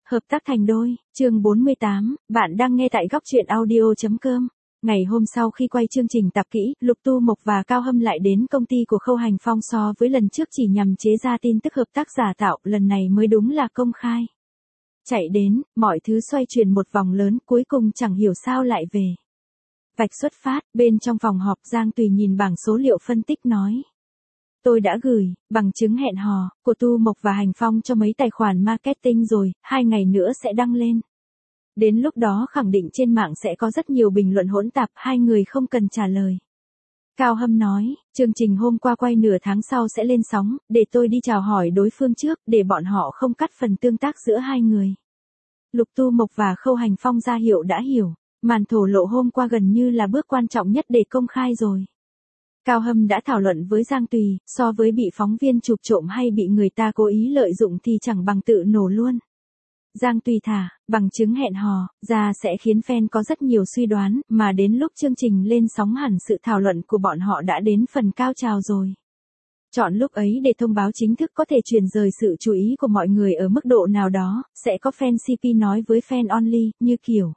Hợp tác thành đôi, chương 48, bạn đang nghe tại góc truyện audio.com. Ngày hôm sau khi quay chương trình tập kỹ, Lục Tu Mộc và Cao Hâm lại đến công ty của Khâu Hành Phong so với lần trước chỉ nhằm chế ra tin tức hợp tác giả tạo, lần này mới đúng là công khai. Chạy đến, mọi thứ xoay chuyển một vòng lớn, cuối cùng chẳng hiểu sao lại về. Vạch xuất phát, bên trong phòng họp Giang Tùy nhìn bảng số liệu phân tích nói. Tôi đã gửi bằng chứng hẹn hò của Tu Mộc và Hành Phong cho mấy tài khoản marketing rồi, 2 ngày nữa sẽ đăng lên. Đến lúc đó khẳng định trên mạng sẽ có rất nhiều bình luận hỗn tạp, hai người không cần trả lời. Cao Hâm nói, chương trình hôm qua quay nửa tháng sau sẽ lên sóng, để tôi đi chào hỏi đối phương trước, để bọn họ không cắt phần tương tác giữa hai người. Lục Tu Mộc và Khâu Hành Phong ra hiệu đã hiểu, màn thổ lộ hôm qua gần như là bước quan trọng nhất để công khai rồi. Cao Hâm đã thảo luận với Giang Tùy, so với bị phóng viên chụp trộm hay bị người ta cố ý lợi dụng thì chẳng bằng tự nổ luôn. Giang Tùy thả, bằng chứng hẹn hò, ra sẽ khiến fan có rất nhiều suy đoán, mà đến lúc chương trình lên sóng hẳn sự thảo luận của bọn họ đã đến phần cao trào rồi. Chọn lúc ấy để thông báo chính thức có thể truyền rời sự chú ý của mọi người ở mức độ nào đó, sẽ có fan CP nói với fan only, như kiểu.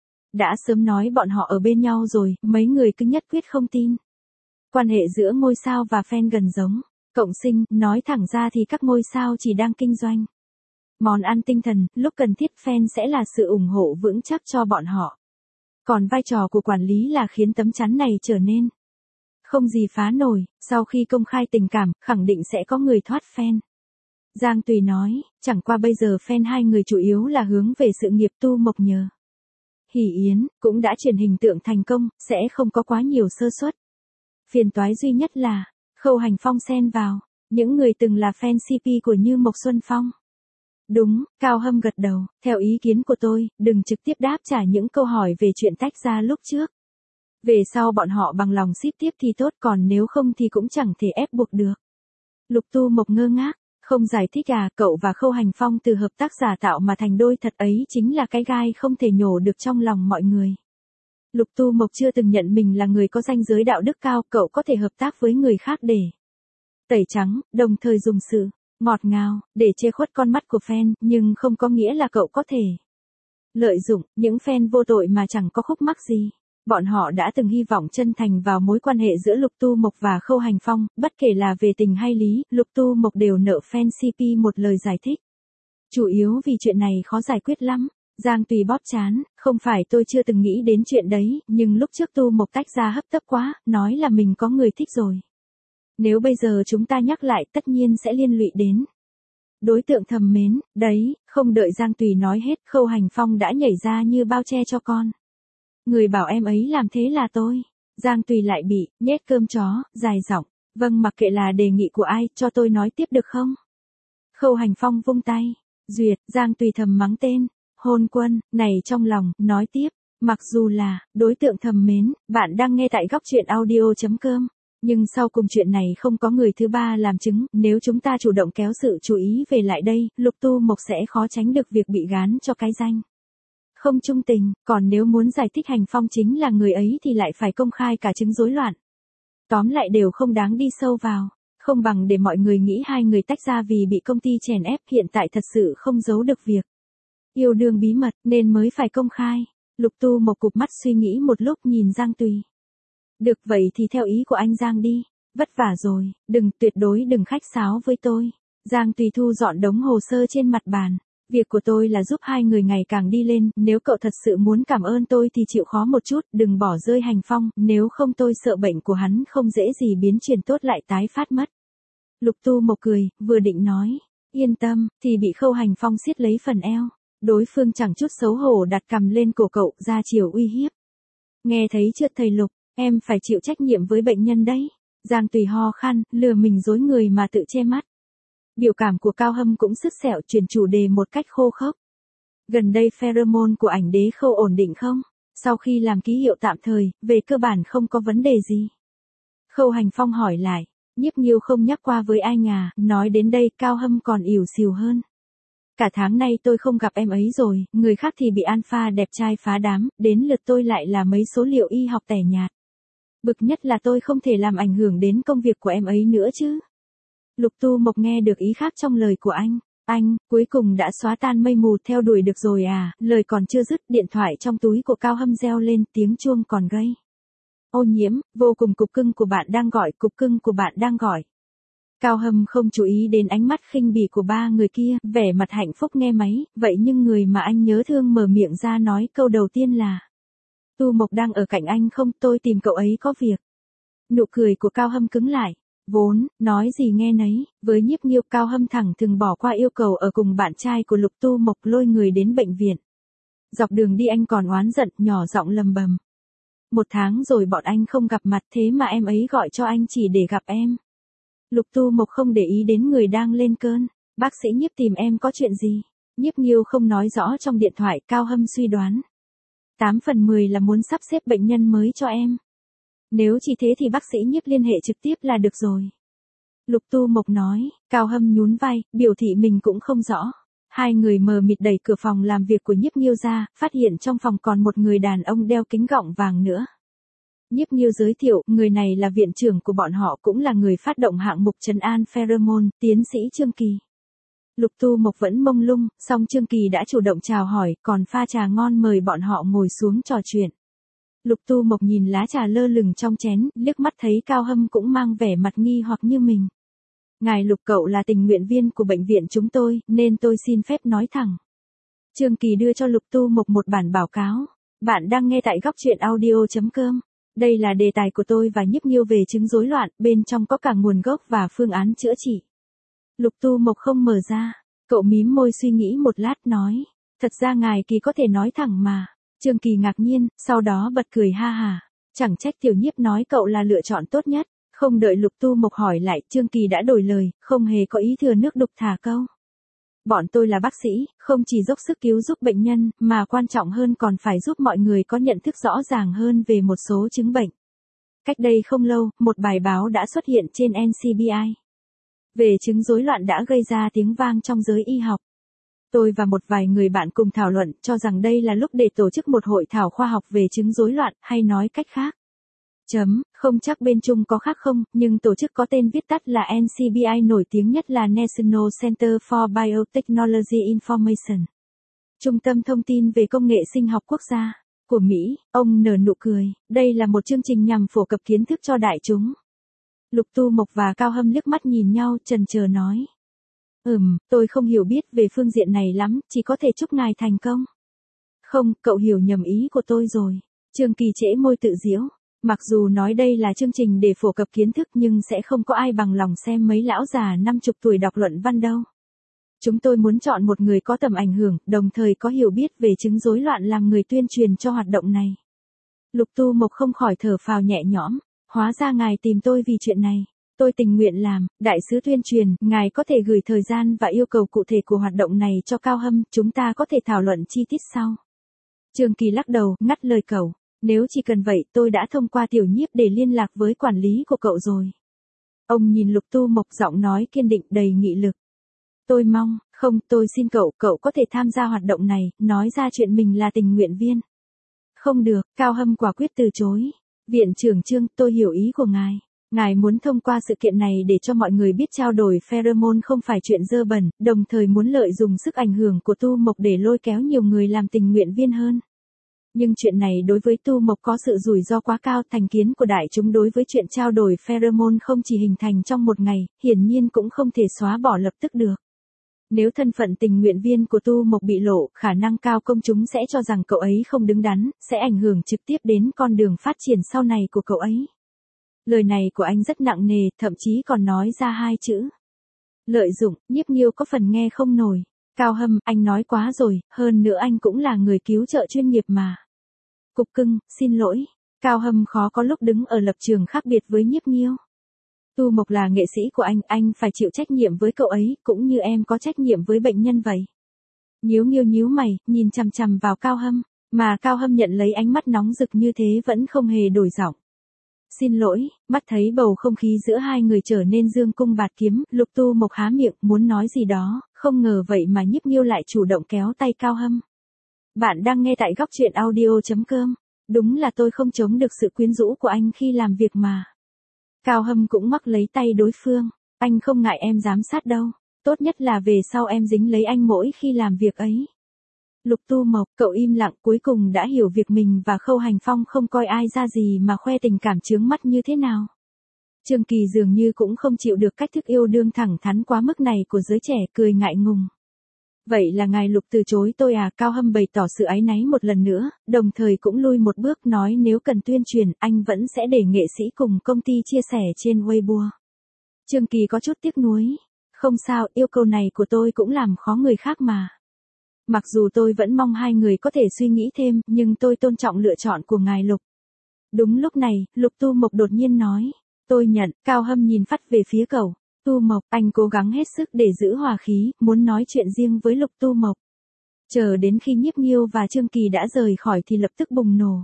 Đã sớm nói bọn họ ở bên nhau rồi, mấy người cứ nhất quyết không tin. Quan hệ giữa ngôi sao và fan gần giống. Cộng sinh, nói thẳng ra thì các ngôi sao chỉ đang kinh doanh. Món ăn tinh thần, lúc cần thiết fan sẽ là sự ủng hộ vững chắc cho bọn họ. Còn vai trò của quản lý là khiến tấm chắn này trở nên không gì phá nổi, sau khi công khai tình cảm, khẳng định sẽ có người thoát fan. Giang Tùy nói, chẳng qua bây giờ fan hai người chủ yếu là hướng về sự nghiệp Tu Mộc nhờ. Hỷ Yến, cũng đã truyền hình tượng thành công, sẽ không có quá nhiều sơ suất. Phiền toái duy nhất là, Khâu Hành Phong xen vào, những người từng là fan CP của Như Mộc Xuân Phong. Đúng, Cao Hâm gật đầu, theo ý kiến của tôi, đừng trực tiếp đáp trả những câu hỏi về chuyện tách ra lúc trước. Về sau bọn họ bằng lòng ship tiếp thì tốt, còn nếu không thì cũng chẳng thể ép buộc được. Lục Tu Mộc ngơ ngác, không giải thích à, cậu và Khâu Hành Phong từ hợp tác giả tạo mà thành đôi thật ấy chính là cái gai không thể nhổ được trong lòng mọi người. Lục Tu Mộc chưa từng nhận mình là người có ranh giới đạo đức cao, cậu có thể hợp tác với người khác để tẩy trắng, đồng thời dùng sự ngọt ngào để che khuất con mắt của fan, nhưng không có nghĩa là cậu có thể lợi dụng những fan vô tội mà chẳng có khúc mắc gì. Bọn họ đã từng hy vọng chân thành vào mối quan hệ giữa Lục Tu Mộc và Khâu Hành Phong, bất kể là về tình hay lý, Lục Tu Mộc đều nợ fan CP một lời giải thích. Chủ yếu vì chuyện này khó giải quyết lắm. Giang Tùy bóp chán, không phải tôi chưa từng nghĩ đến chuyện đấy, nhưng lúc trước Tu Mộc tách ra hấp tấp quá, nói là mình có người thích rồi. Nếu bây giờ chúng ta nhắc lại tất nhiên sẽ liên lụy đến đối tượng thầm mến, đấy, không đợi Giang Tùy nói hết, Khâu Hành Phong đã nhảy ra như bao che cho con. Người bảo em ấy làm thế là tôi. Giang Tùy lại bị nhét cơm chó, dài giọng, vâng, mặc kệ là đề nghị của ai, cho tôi nói tiếp được không? Khâu Hành Phong vung tay, duyệt. Giang Tùy thầm mắng tên hôn quân này trong lòng, nói tiếp, mặc dù là đối tượng thầm mến, bạn đang nghe tại góc truyện audio.com, nhưng sau cùng chuyện này không có người thứ ba làm chứng, nếu chúng ta chủ động kéo sự chú ý về lại đây, Lục Tu Mộc sẽ khó tránh được việc bị gán cho cái danh không trung tình, còn nếu muốn giải thích Hành Phong chính là người ấy thì lại phải công khai cả chứng rối loạn. Tóm lại đều không đáng đi sâu vào, không bằng để mọi người nghĩ hai người tách ra vì bị công ty chèn ép, hiện tại thật sự không giấu được việc yêu đương bí mật, nên mới phải công khai. Lục Tu Mộc cụp mắt suy nghĩ một lúc nhìn Giang Tùy. Được vậy thì theo ý của anh Giang đi, vất vả rồi, tuyệt đối đừng khách sáo với tôi. Giang Tùy thu dọn đống hồ sơ trên mặt bàn. Việc của tôi là giúp hai người ngày càng đi lên, nếu cậu thật sự muốn cảm ơn tôi thì chịu khó một chút, đừng bỏ rơi Hành Phong, nếu không tôi sợ bệnh của hắn không dễ gì biến chuyển tốt lại tái phát mất. Lục Tu Mộc cười, vừa định nói, yên tâm, thì bị Khâu Hành Phong siết lấy phần eo. Đối phương chẳng chút xấu hổ đặt cằm lên cổ cậu, ra chiều uy hiếp. Nghe thấy chưa thầy Lục, em phải chịu trách nhiệm với bệnh nhân đấy. Giang Tùy ho khan, lừa mình dối người mà tự che mắt. Biểu cảm của Cao Hâm cũng sứt sẹo, chuyển chủ đề một cách khô khốc. Gần đây pheromone của ảnh đế Khâu ổn định không? Sau khi làm ký hiệu tạm thời, về cơ bản không có vấn đề gì. Khâu Hành Phong hỏi lại, Nhiếp Nghiêu không nhắc qua với anh à? Nói đến đây Cao Hâm còn ỉu xìu hơn. Cả tháng nay tôi không gặp em ấy rồi, người khác thì bị alpha đẹp trai phá đám, đến lượt tôi lại là mấy số liệu y học tẻ nhạt. Bực nhất là tôi không thể làm ảnh hưởng đến công việc của em ấy nữa chứ. Lục Tu Mộc nghe được ý khác trong lời của anh. Anh, cuối cùng đã xóa tan mây mù theo đuổi được rồi à, lời còn chưa dứt, điện thoại trong túi của Cao Hâm reo lên, tiếng chuông còn gây. Ô Nhiễm, vô cùng, cục cưng của bạn đang gọi, cục cưng của bạn đang gọi. Cao Hâm không chú ý đến ánh mắt khinh bỉ của ba người kia, vẻ mặt hạnh phúc nghe máy, vậy nhưng người mà anh nhớ thương mở miệng ra nói câu đầu tiên là: Tu Mộc đang ở cạnh anh không, tôi tìm cậu ấy có việc. Nụ cười của Cao Hâm cứng lại. Vốn, nói gì nghe nấy, với Nhiếp Nghiêu, Cao Hâm thẳng thừng bỏ qua yêu cầu ở cùng bạn trai của Lục Tu Mộc, lôi người đến bệnh viện. Dọc đường đi anh còn oán giận, nhỏ giọng lầm bầm. 1 tháng rồi bọn anh không gặp mặt, thế mà em ấy gọi cho anh chỉ để gặp em. Lục Tu Mộc không để ý đến người đang lên cơn. Bác sĩ Nhiếp tìm em có chuyện gì? Nhiếp Nghiêu không nói rõ trong điện thoại, Cao Hâm suy đoán. 8 phần 10 là muốn sắp xếp bệnh nhân mới cho em. Nếu chỉ thế thì bác sĩ Nhiếp liên hệ trực tiếp là được rồi. Lục Tu Mộc nói. Cao Hâm nhún vai, biểu thị mình cũng không rõ. Hai người mờ mịt đẩy cửa phòng làm việc của Nhiếp Nghiêu ra, phát hiện trong phòng còn một người đàn ông đeo kính gọng vàng nữa. Nhiếp Nghiêu giới thiệu, người này là viện trưởng của bọn họ, cũng là người phát động hạng mục trấn an pheromone, tiến sĩ Trương Kỳ. Lục Tu Mộc vẫn mông lung, song Trương Kỳ đã chủ động chào hỏi, còn pha trà ngon mời bọn họ ngồi xuống trò chuyện. Lục Tu Mộc nhìn lá trà lơ lửng trong chén, liếc mắt thấy Cao Hâm cũng mang vẻ mặt nghi hoặc như mình. Ngài Lục, cậu là tình nguyện viên của bệnh viện chúng tôi, nên tôi xin phép nói thẳng. Trương Kỳ đưa cho Lục Tu Mộc một bản báo cáo. Bạn đang nghe tại góc truyện audio.com. Đây là đề tài của tôi và Nhiếp Nghiêu về chứng rối loạn, bên trong có cả nguồn gốc và phương án chữa trị. Lục Tu Mộc không mở ra. Cậu mím môi suy nghĩ một lát nói. Thật ra ngài Kỳ có thể nói thẳng mà. Trương Kỳ ngạc nhiên, sau đó bật cười ha hà. Chẳng trách Tiểu Nhiếp nói cậu là lựa chọn tốt nhất. Không đợi Lục Tu Mộc hỏi lại, Trương Kỳ đã đổi lời, không hề có ý thừa nước đục thả câu. Bọn tôi là bác sĩ, không chỉ dốc sức cứu giúp bệnh nhân, mà quan trọng hơn còn phải giúp mọi người có nhận thức rõ ràng hơn về một số chứng bệnh. Cách đây không lâu, một bài báo đã xuất hiện trên NCBI. Về chứng rối loạn đã gây ra tiếng vang trong giới y học. Tôi và một vài người bạn cùng thảo luận, cho rằng đây là lúc để tổ chức một hội thảo khoa học về chứng rối loạn, hay nói cách khác. Không chắc bên Trung có khác không, nhưng tổ chức có tên viết tắt là NCBI nổi tiếng nhất là National Center for Biotechnology Information. Trung tâm thông tin về công nghệ sinh học quốc gia của Mỹ. Ông nở nụ cười, đây là một chương trình nhằm phổ cập kiến thức cho đại chúng. Lục Tu Mộc và Cao Hâm liếc mắt nhìn nhau, chần chờ nói. Tôi không hiểu biết về phương diện này lắm, chỉ có thể chúc ngài thành công. Không, cậu hiểu nhầm ý của tôi rồi. Trương Kỳ trễ môi tự giễu. Mặc dù nói đây là chương trình để phổ cập kiến thức nhưng sẽ không có ai bằng lòng xem mấy lão già 50 tuổi đọc luận văn đâu. Chúng tôi muốn chọn một người có tầm ảnh hưởng, đồng thời có hiểu biết về chứng rối loạn làm người tuyên truyền cho hoạt động này. Lục Tu Mộc không khỏi thở phào nhẹ nhõm. Hóa ra ngài tìm tôi vì chuyện này. Tôi tình nguyện làm, đại sứ tuyên truyền, ngài có thể gửi thời gian và yêu cầu cụ thể của hoạt động này cho Cao Hâm, chúng ta có thể thảo luận chi tiết sau. Trương Kỳ lắc đầu, ngắt lời cậu. Nếu chỉ cần vậy, tôi đã thông qua Tiểu Nhiếp để liên lạc với quản lý của cậu rồi. Ông nhìn Lục Tu Mộc, giọng nói kiên định đầy nghị lực. Tôi mong, tôi xin cậu có thể tham gia hoạt động này, nói ra chuyện mình là tình nguyện viên. Không được, Cao Hâm quả quyết từ chối. Viện trưởng Trương, tôi hiểu ý của ngài. Ngài muốn thông qua sự kiện này để cho mọi người biết trao đổi pheromone không phải chuyện dơ bẩn, đồng thời muốn lợi dụng sức ảnh hưởng của Tu Mộc để lôi kéo nhiều người làm tình nguyện viên hơn. Nhưng chuyện này đối với Tu Mộc có sự rủi ro quá cao, thành kiến của đại chúng đối với chuyện trao đổi pheromone không chỉ hình thành trong một ngày, hiển nhiên cũng không thể xóa bỏ lập tức được. Nếu thân phận tình nguyện viên của Tu Mộc bị lộ, khả năng cao công chúng sẽ cho rằng cậu ấy không đứng đắn, sẽ ảnh hưởng trực tiếp đến con đường phát triển sau này của cậu ấy. Lời này của anh rất nặng nề, thậm chí còn nói ra 2 chữ. Lợi dụng. Nhiếp Nghiêu có phần nghe không nổi. Cao Hâm, anh nói quá rồi, hơn nữa anh cũng là người cứu trợ chuyên nghiệp mà. Cục cưng, xin lỗi. Cao Hâm khó có lúc đứng ở lập trường khác biệt với Nhiếp Nghiêu. Tu Mộc là nghệ sĩ của anh phải chịu trách nhiệm với cậu ấy, cũng như em có trách nhiệm với bệnh nhân vậy. Nhiếp Nghiêu nhíu mày, nhìn chằm chằm vào Cao Hâm, mà Cao Hâm nhận lấy ánh mắt nóng rực như thế vẫn không hề đổi giọng. Xin lỗi. Mắt thấy bầu không khí giữa hai người trở nên dương cung bạt kiếm, Lục Tu Mộc há miệng muốn nói gì đó, không ngờ vậy mà Nhiếp Nghiêu lại chủ động kéo tay Cao Hâm. Bạn đang nghe tại góc truyện audio.com. Đúng là tôi không chống được sự quyến rũ của anh khi làm việc mà. Cao Hâm cũng mắc lấy tay đối phương. Anh không ngại em giám sát đâu. tốt nhất là về sau em dính lấy anh mỗi khi làm việc ấy. Lục Tu Mộc, cậu im lặng cuối cùng đã hiểu việc mình và Khâu Hành Phong không coi ai ra gì mà khoe tình cảm chướng mắt như thế nào. Trương Kỳ dường như cũng không chịu được cách thức yêu đương thẳng thắn quá mức này của giới trẻ, cười ngại ngùng. Vậy là ngài Lục từ chối tôi à? Cao Hâm bày tỏ sự áy náy một lần nữa, đồng thời cũng lui một bước nói nếu cần tuyên truyền, anh vẫn sẽ để nghệ sĩ cùng công ty chia sẻ trên Weibo. Trương Kỳ có chút tiếc nuối. Không sao, yêu cầu này của tôi cũng làm khó người khác mà. Mặc dù tôi vẫn mong hai người có thể suy nghĩ thêm, nhưng tôi tôn trọng lựa chọn của ngài Lục. Đúng lúc này, Lục Tu Mộc đột nhiên nói. Tôi nhận. Cao Hâm nhìn phắt về phía cậu. Tu Mộc, anh cố gắng hết sức để giữ hòa khí, muốn nói chuyện riêng với Lục Tu Mộc. Chờ đến khi Nhiếp Nghiêu và Trương Kỳ đã rời khỏi thì lập tức bùng nổ.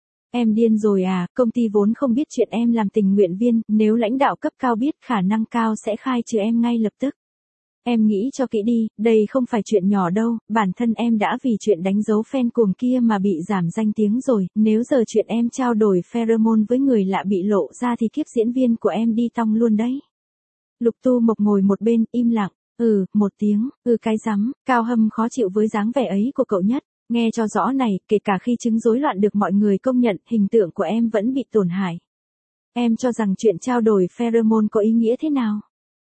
Em điên rồi à, công ty vốn không biết chuyện em làm tình nguyện viên, nếu lãnh đạo cấp cao biết khả năng cao sẽ khai trừ em ngay lập tức. Em nghĩ cho kỹ đi, đây không phải chuyện nhỏ đâu, bản thân em đã vì chuyện đánh dấu fan cuồng kia mà bị giảm danh tiếng rồi, nếu giờ chuyện em trao đổi pheromone với người lạ bị lộ ra thì kiếp diễn viên của em đi tong luôn đấy. Lục Tu Mộc ngồi một bên, im lặng, một tiếng, cái rắm, Cao Hâm khó chịu với dáng vẻ ấy của cậu nhất, nghe cho rõ này, kể cả khi chứng rối loạn được mọi người công nhận, hình tượng của em vẫn bị tổn hại. Em cho rằng chuyện trao đổi pheromone có ý nghĩa thế nào?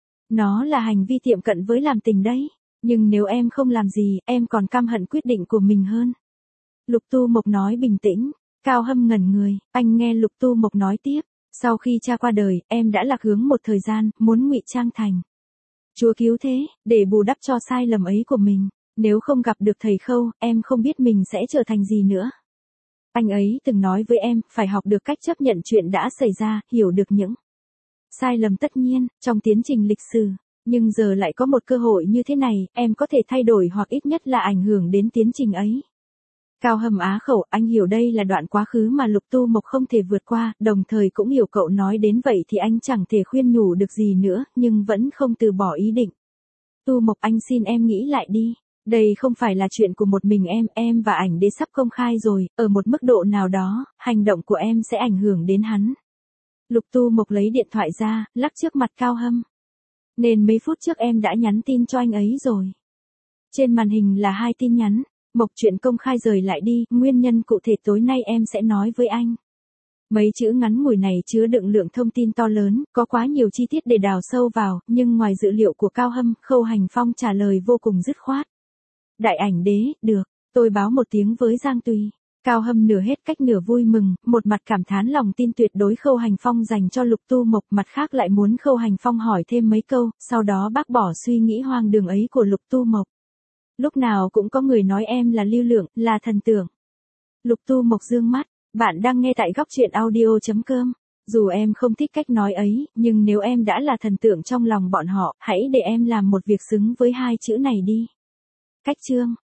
Nó là hành vi tiệm cận với làm tình đấy, nhưng nếu em không làm gì, em còn căm hận quyết định của mình hơn. Lục Tu Mộc nói bình tĩnh. Cao Hâm ngẩn người, anh nghe Lục Tu Mộc nói tiếp. Sau khi cha qua đời, em đã lạc hướng một thời gian, muốn ngụy trang thành Chúa cứu thế, để bù đắp cho sai lầm ấy của mình. Nếu không gặp được thầy Khâu, em không biết mình sẽ trở thành gì nữa. Anh ấy từng nói với em, phải học được cách chấp nhận chuyện đã xảy ra, hiểu được những sai lầm tất nhiên, trong tiến trình lịch sử. Nhưng giờ lại có một cơ hội như thế này, em có thể thay đổi hoặc ít nhất là ảnh hưởng đến tiến trình ấy. Cao Hâm á khẩu, anh hiểu đây là đoạn quá khứ mà Lục Tu Mộc không thể vượt qua, đồng thời cũng hiểu cậu nói đến vậy thì anh chẳng thể khuyên nhủ được gì nữa, nhưng vẫn không từ bỏ ý định. Tu Mộc, anh xin em nghĩ lại đi. Đây không phải là chuyện của một mình em và ảnh đế sắp công khai rồi, ở một mức độ nào đó, hành động của em sẽ ảnh hưởng đến hắn. Lục Tu Mộc lấy điện thoại ra, lắc trước mặt Cao Hâm. Nên mấy phút trước em đã nhắn tin cho anh ấy rồi. Trên màn hình là 2 tin nhắn. Mộc, chuyện công khai rời lại đi, nguyên nhân cụ thể tối nay em sẽ nói với anh. Mấy chữ ngắn ngủi này chứa đựng lượng thông tin to lớn, có quá nhiều chi tiết để đào sâu vào, nhưng ngoài dữ liệu của Cao Hâm, Khâu Hành Phong trả lời vô cùng dứt khoát. Đại ảnh đế, được, tôi báo một tiếng với Giang Tùy. Cao Hâm nửa hết cách nửa vui mừng, một mặt cảm thán lòng tin tuyệt đối Khâu Hành Phong dành cho Lục Tu Mộc, mặt khác lại muốn Khâu Hành Phong hỏi thêm mấy câu, sau đó bác bỏ suy nghĩ hoang đường ấy của Lục Tu Mộc. Lúc nào cũng có người nói em là lưu lượng, là thần tượng. Lục Tu Mộc dương mắt, bạn đang nghe tại góc truyện audio.com. Dù em không thích cách nói ấy, nhưng nếu em đã là thần tượng trong lòng bọn họ, hãy để em làm một việc xứng với 2 chữ này đi. Cách chương